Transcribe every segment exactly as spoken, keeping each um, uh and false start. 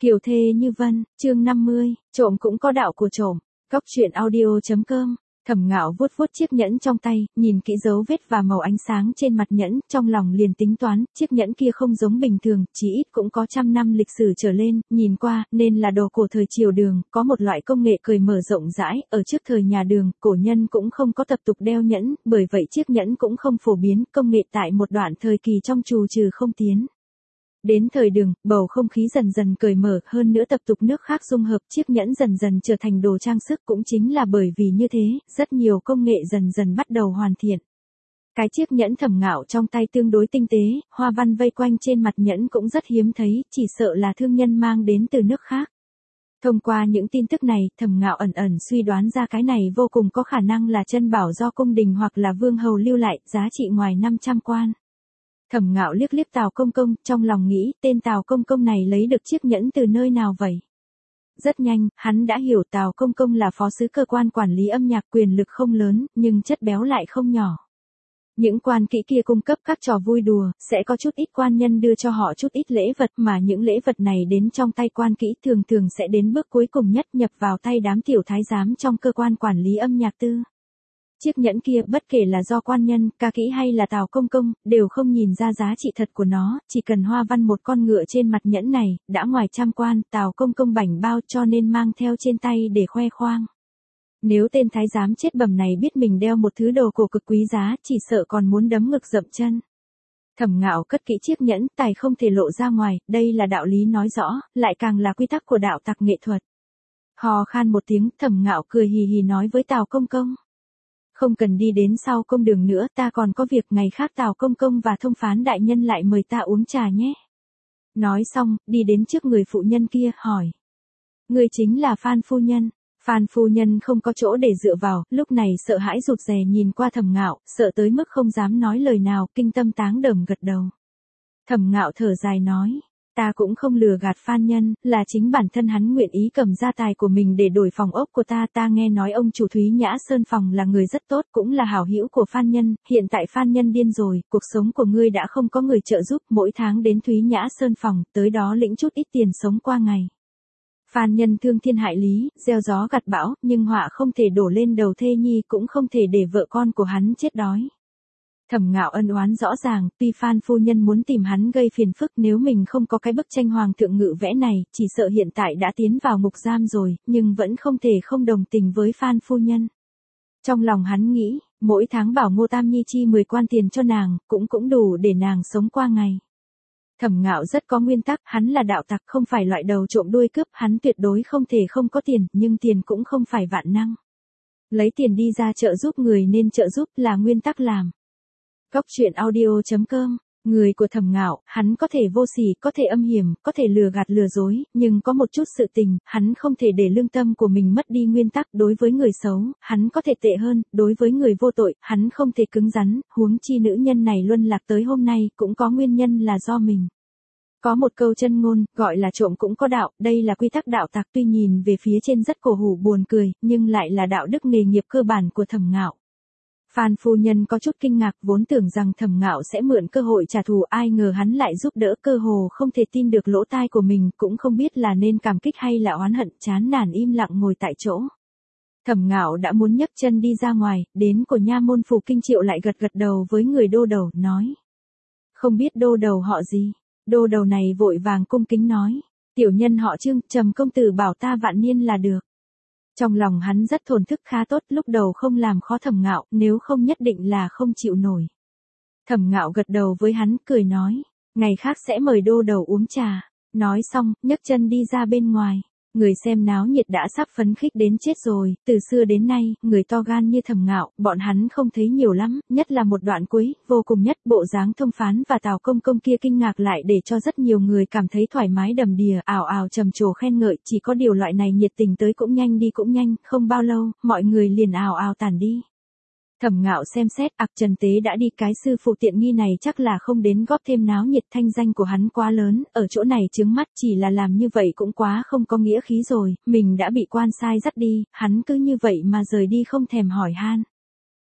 Kiều thê như vân, chương năm mươi, trộm cũng có đạo của trộm. Góc truyện audio.com. Thẩm Ngạo vuốt vuốt chiếc nhẫn trong tay, nhìn kỹ dấu vết và màu ánh sáng trên mặt nhẫn, trong lòng liền tính toán, chiếc nhẫn kia không giống bình thường, chí ít cũng có trăm năm lịch sử trở lên, nhìn qua, nên là đồ cổ thời triều Đường, có một loại công nghệ cởi mở rộng rãi, ở trước thời nhà Đường, cổ nhân cũng không có tập tục đeo nhẫn, bởi vậy chiếc nhẫn cũng không phổ biến, công nghệ tại một đoạn thời kỳ trong trù trừ không tiến. Đến thời Đường, bầu không khí dần dần cởi mở, hơn nữa tập tục nước khác dung hợp, chiếc nhẫn dần dần trở thành đồ trang sức, cũng chính là bởi vì như thế, rất nhiều công nghệ dần dần bắt đầu hoàn thiện. Cái chiếc nhẫn Thẩm Ngạo trong tay tương đối tinh tế, hoa văn vây quanh trên mặt nhẫn cũng rất hiếm thấy, chỉ sợ là thương nhân mang đến từ nước khác. Thông qua những tin tức này, Thẩm Ngạo ẩn ẩn suy đoán ra cái này vô cùng có khả năng là chân bảo do cung đình hoặc là vương hầu lưu lại, giá trị ngoài năm trăm quan. Thẩm Ngạo liếc liếc Tào Công Công, trong lòng nghĩ, tên Tào Công Công này lấy được chiếc nhẫn từ nơi nào vậy? Rất nhanh, hắn đã hiểu Tào Công Công là phó sứ cơ quan quản lý âm nhạc, quyền lực không lớn, nhưng chất béo lại không nhỏ. Những quan kỹ kia cung cấp các trò vui đùa, sẽ có chút ít quan nhân đưa cho họ chút ít lễ vật, mà những lễ vật này đến trong tay quan kỹ thường thường sẽ đến bước cuối cùng nhất, nhập vào tay đám tiểu thái giám trong cơ quan quản lý âm nhạc tư. Chiếc nhẫn kia bất kể là do quan nhân, ca kỹ hay là Tào Công Công, đều không nhìn ra giá trị thật của nó, chỉ cần hoa văn một con ngựa trên mặt nhẫn này, đã ngoài trăm quan, Tào Công Công bảnh bao cho nên mang theo trên tay để khoe khoang. Nếu tên thái giám chết bầm này biết mình đeo một thứ đồ cổ cực quý giá, chỉ sợ còn muốn đấm ngực dậm chân. Thẩm Ngạo cất kỹ chiếc nhẫn, tài không thể lộ ra ngoài, đây là đạo lý nói rõ, lại càng là quy tắc của đạo tặc nghệ thuật. Hò khan một tiếng, Thẩm Ngạo cười hì hì nói với Tào Công Công. Không cần đi đến sau công đường nữa, ta còn có việc, ngày khác Tào Công Công và thông phán đại nhân lại mời ta uống trà nhé. Nói xong, đi đến trước người phụ nhân kia, hỏi. Người chính là Phan phu nhân. Phan phu nhân không có chỗ để dựa vào, lúc này sợ hãi rụt rè nhìn qua Thẩm Ngạo, sợ tới mức không dám nói lời nào, kinh tâm táng đờm gật đầu. Thẩm Ngạo thở dài nói. Ta cũng không lừa gạt Phan nhân, là chính bản thân hắn nguyện ý cầm gia tài của mình để đổi phòng ốc của ta. Ta nghe nói ông chủ Thúy Nhã Sơn phòng là người rất tốt, cũng là hảo hữu của Phan nhân, hiện tại Phan nhân điên rồi, cuộc sống của ngươi đã không có người trợ giúp, mỗi tháng đến Thúy Nhã Sơn phòng, tới đó lĩnh chút ít tiền sống qua ngày. Phan nhân thương thiên hại lý, gieo gió gặt bão, nhưng họa không thể đổ lên đầu thê nhi, cũng không thể để vợ con của hắn chết đói. Thẩm Ngạo ân oán rõ ràng, tuy Phan phu nhân muốn tìm hắn gây phiền phức, nếu mình không có cái bức tranh hoàng thượng ngự vẽ này, chỉ sợ hiện tại đã tiến vào ngục giam rồi, nhưng vẫn không thể không đồng tình với Phan phu nhân. Trong lòng hắn nghĩ, mỗi tháng bảo Ngô Tam Nhi chi mười quan tiền cho nàng, cũng cũng đủ để nàng sống qua ngày. Thẩm Ngạo rất có nguyên tắc, hắn là đạo tặc, không phải loại đầu trộm đuôi cướp, hắn tuyệt đối không thể không có tiền, nhưng tiền cũng không phải vạn năng. Lấy tiền đi ra trợ giúp người nên trợ giúp là nguyên tắc làm. Góc truyện audio.com. Người của Thẩm Ngạo, hắn có thể vô sỉ, có thể âm hiểm, có thể lừa gạt lừa dối, nhưng có một chút sự tình, hắn không thể để lương tâm của mình mất đi nguyên tắc. Đối với người xấu, hắn có thể tệ hơn, đối với người vô tội, hắn không thể cứng rắn, huống chi nữ nhân này luân lạc tới hôm nay, cũng có nguyên nhân là do mình. Có một câu chân ngôn, gọi là trộm cũng có đạo, đây là quy tắc đạo tặc, tuy nhìn về phía trên rất cổ hủ buồn cười, nhưng lại là đạo đức nghề nghiệp cơ bản của Thẩm Ngạo. Phan phu nhân có chút kinh ngạc, vốn tưởng rằng Thẩm Ngạo sẽ mượn cơ hội trả thù, ai ngờ hắn lại giúp đỡ, cơ hồ không thể tin được lỗ tai của mình, cũng không biết là nên cảm kích hay là oán hận, chán nản im lặng ngồi tại chỗ. Thẩm Ngạo đã muốn nhấc chân đi ra ngoài, đến của nha môn Phủ Kinh Triệu lại gật gật đầu với người đô đầu, nói. Không biết đô đầu họ gì? Đô đầu này vội vàng cung kính nói. Tiểu nhân họ Trương, Trầm công tử bảo ta vạn niên là được. Trong lòng hắn rất thổn thức, khá tốt, lúc đầu không làm khó Thẩm Ngạo, nếu không nhất định là không chịu nổi. Thẩm Ngạo gật đầu với hắn, cười nói, ngày khác sẽ mời đô đầu uống trà. Nói xong, nhấc chân đi ra bên ngoài. Người xem náo nhiệt đã sắp phấn khích đến chết rồi, từ xưa đến nay, người to gan như Thẩm Ngạo, bọn hắn không thấy nhiều lắm, nhất là một đoạn cuối, vô cùng nhất, bộ dáng thông phán và Tào Công Công kia kinh ngạc lại để cho rất nhiều người cảm thấy thoải mái đầm đìa, ào ào trầm trồ khen ngợi, chỉ có điều loại này nhiệt tình tới cũng nhanh đi cũng nhanh, không bao lâu, mọi người liền ào ào tản đi. Thẩm Ngạo xem xét, ặc Trần Tế đã đi, cái sư phụ tiện nghi này chắc là không đến góp thêm náo nhiệt, thanh danh của hắn quá lớn, ở chỗ này chướng mắt, chỉ là làm như vậy cũng quá không có nghĩa khí rồi, mình đã bị quan sai dắt đi, hắn cứ như vậy mà rời đi không thèm hỏi han.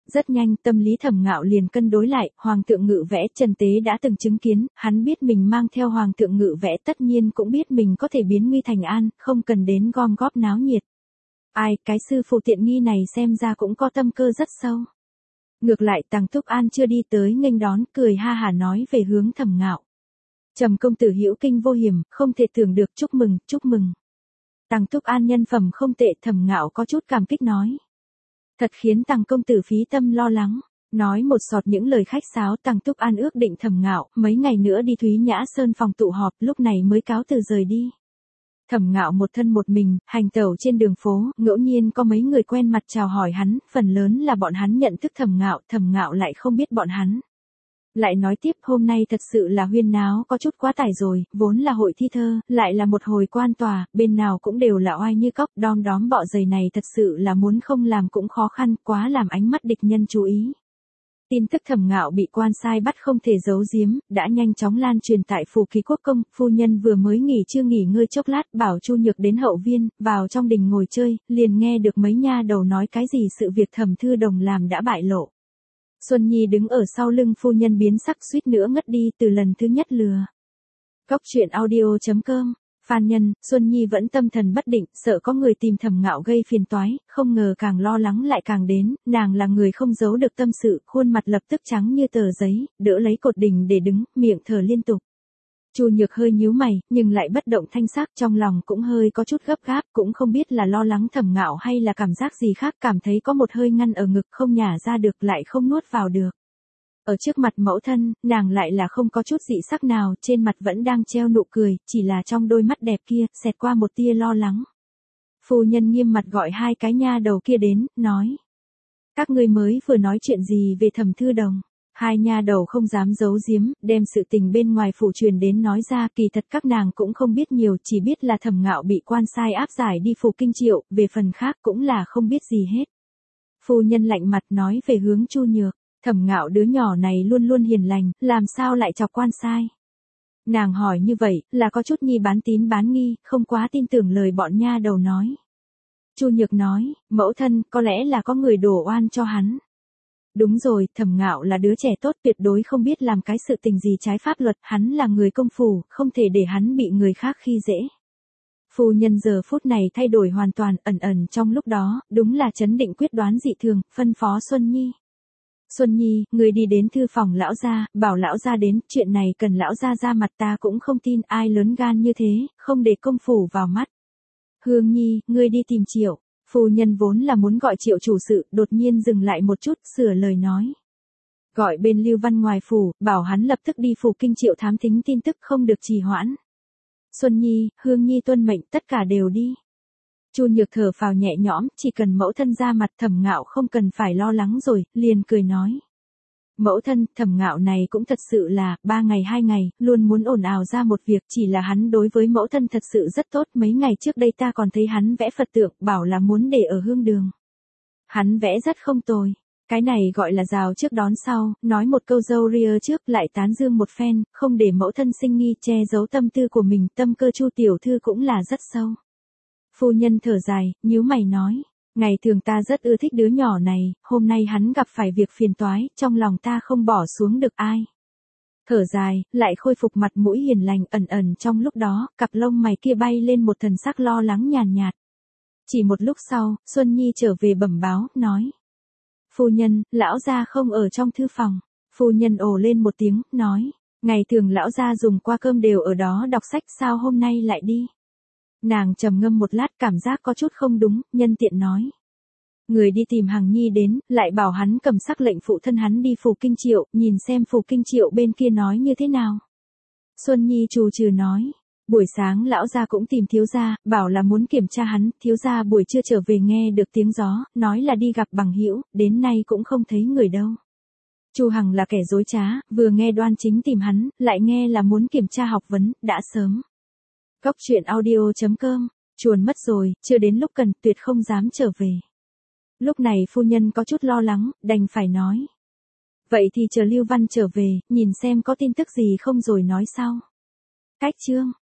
Rất nhanh, tâm lý Thẩm Ngạo liền cân đối lại, Hoàng thượng Ngự vẽ, Trần Tế đã từng chứng kiến, hắn biết mình mang theo Hoàng thượng Ngự vẽ tất nhiên cũng biết mình có thể biến nguy thành an, không cần đến gom góp náo nhiệt. Ai, cái sư phụ tiện nghi này xem ra cũng có tâm cơ rất sâu. Ngược lại Tằng Túc An chưa đi tới nghênh đón, cười ha hả nói về hướng Thẩm Ngạo. Trầm công tử hữu kinh vô hiểm, không thể tưởng được, chúc mừng, chúc mừng. Tằng Túc An nhân phẩm không tệ, Thẩm Ngạo có chút cảm kích nói. Thật khiến Tằng công tử phí tâm lo lắng. Nói một sọt những lời khách sáo, Tằng Túc An ước định Thẩm Ngạo, mấy ngày nữa đi Thúy Nhã Sơn phòng tụ họp, lúc này mới cáo từ rời đi. Thẩm Ngạo một thân một mình, hành tẩu trên đường phố, ngẫu nhiên có mấy người quen mặt chào hỏi hắn, phần lớn là bọn hắn nhận thức Thẩm Ngạo, Thẩm Ngạo lại không biết bọn hắn. Lại nói tiếp, hôm nay thật sự là huyên náo có chút quá tải rồi, vốn là hội thi thơ, lại là một hồi quan tòa, bên nào cũng đều là oai như cóc, đom đóm bọ giày này thật sự là muốn không làm cũng khó khăn, quá làm ánh mắt địch nhân chú ý. Tin tức Thẩm Ngạo bị quan sai bắt không thể giấu giếm, đã nhanh chóng lan truyền tại phủ Ký Quốc công, phu nhân vừa mới nghỉ chưa nghỉ ngơi chốc lát, bảo Chu Nhược đến hậu viên, vào trong đình ngồi chơi, liền nghe được mấy nha đầu nói cái gì sự việc Thẩm Thư Đồng làm đã bại lộ. Xuân Nhi đứng ở sau lưng phu nhân biến sắc suýt nữa ngất đi từ lần thứ nhất lừa. Góc truyện audio chấm com. Phan Nhân, Xuân Nhi vẫn tâm thần bất định, sợ có người tìm Thẩm Ngạo gây phiền toái, không ngờ càng lo lắng lại càng đến, nàng là người không giấu được tâm sự, khuôn mặt lập tức trắng như tờ giấy, đỡ lấy cột đình để đứng, miệng thở liên tục. Chu Nhược hơi nhíu mày, nhưng lại bất động thanh sắc, trong lòng cũng hơi có chút gấp gáp, cũng không biết là lo lắng Thẩm Ngạo hay là cảm giác gì khác, cảm thấy có một hơi ngăn ở ngực không nhả ra được lại không nuốt vào được. Ở trước mặt mẫu thân, nàng lại là không có chút dị sắc nào, trên mặt vẫn đang treo nụ cười, chỉ là trong đôi mắt đẹp kia, xẹt qua một tia lo lắng. Phu nhân nghiêm mặt gọi hai cái nha đầu kia đến, nói. Các ngươi mới vừa nói chuyện gì về Thẩm Thư Đồng? Hai nha đầu không dám giấu giếm, đem sự tình bên ngoài phủ truyền đến nói ra, kỳ thật các nàng cũng không biết nhiều, chỉ biết là Thẩm Ngạo bị quan sai áp giải đi phủ Kinh Triệu, về phần khác cũng là không biết gì hết. Phu nhân lạnh mặt nói về hướng Chu Nhược. Thẩm Ngạo đứa nhỏ này luôn luôn hiền lành, làm sao lại chọc quan sai? Nàng hỏi như vậy, là có chút nhi bán tín bán nghi, không quá tin tưởng lời bọn nha đầu nói. Chu Nhược nói, mẫu thân, có lẽ là có người đổ oan cho hắn. Đúng rồi, Thẩm Ngạo là đứa trẻ tốt, tuyệt đối không biết làm cái sự tình gì trái pháp luật, hắn là người công phủ, không thể để hắn bị người khác khi dễ. Phu nhân giờ phút này thay đổi hoàn toàn, ẩn ẩn trong lúc đó, đúng là chấn định quyết đoán dị thường, phân phó Xuân Nhi. Xuân Nhi, người đi đến thư phòng lão gia, bảo lão gia đến, chuyện này cần lão gia ra mặt, ta cũng không tin ai lớn gan như thế, không để công phủ vào mắt. Hương Nhi, ngươi đi tìm Triệu. Phu nhân vốn là muốn gọi Triệu chủ sự, đột nhiên dừng lại một chút, sửa lời nói. Gọi bên Lưu Văn ngoài phủ, bảo hắn lập tức đi phủ Kinh Triệu thám thính tin tức, không được trì hoãn. Xuân Nhi, Hương Nhi tuân mệnh, tất cả đều đi. Chu Nhược thở phào nhẹ nhõm, chỉ cần mẫu thân ra mặt, Thẩm Ngạo không cần phải lo lắng rồi, liền cười nói. Mẫu thân, Thẩm Ngạo này cũng thật sự là, ba ngày hai ngày, luôn muốn ồn ào ra một việc, chỉ là hắn đối với mẫu thân thật sự rất tốt, mấy ngày trước đây ta còn thấy hắn vẽ Phật tượng, bảo là muốn để ở hương đường. Hắn vẽ rất không tồi. Cái này gọi là rào trước đón sau, nói một câu dâu ria trước lại tán dương một phen, không để mẫu thân sinh nghi, che giấu tâm tư của mình, tâm cơ Chu tiểu thư cũng là rất sâu. Phu nhân thở dài, nhíu mày nói, ngày thường ta rất ưa thích đứa nhỏ này, hôm nay hắn gặp phải việc phiền toái, trong lòng ta không bỏ xuống được ai. Thở dài, lại khôi phục mặt mũi hiền lành, ẩn ẩn trong lúc đó, cặp lông mày kia bay lên một thần sắc lo lắng nhàn nhạt. Chỉ một lúc sau, Xuân Nhi trở về bẩm báo, nói. Phu nhân, lão gia không ở trong thư phòng. Phu nhân ồ lên một tiếng, nói, ngày thường lão gia dùng qua cơm đều ở đó đọc sách, sao hôm nay lại đi? Nàng trầm ngâm một lát, cảm giác có chút không đúng, nhân tiện nói. Người đi tìm Hằng Nhi đến, lại bảo hắn cầm sắc lệnh phụ thân hắn đi phủ Kinh Triệu, nhìn xem phủ Kinh Triệu bên kia nói như thế nào. Xuân Nhi trù trừ nói, buổi sáng lão gia cũng tìm thiếu gia, bảo là muốn kiểm tra hắn, thiếu gia buổi trưa trở về nghe được tiếng gió, nói là đi gặp bằng hữu, đến nay cũng không thấy người đâu. Chu Hằng là kẻ dối trá, vừa nghe Đoan Chính tìm hắn, lại nghe là muốn kiểm tra học vấn, đã sớm. Góc truyện audio chấm com, chuồn mất rồi, chưa đến lúc cần, tuyệt không dám trở về. Lúc này phu nhân có chút lo lắng, đành phải nói. Vậy thì chờ Lưu Văn trở về, nhìn xem có tin tức gì không rồi nói sau. Cách chương.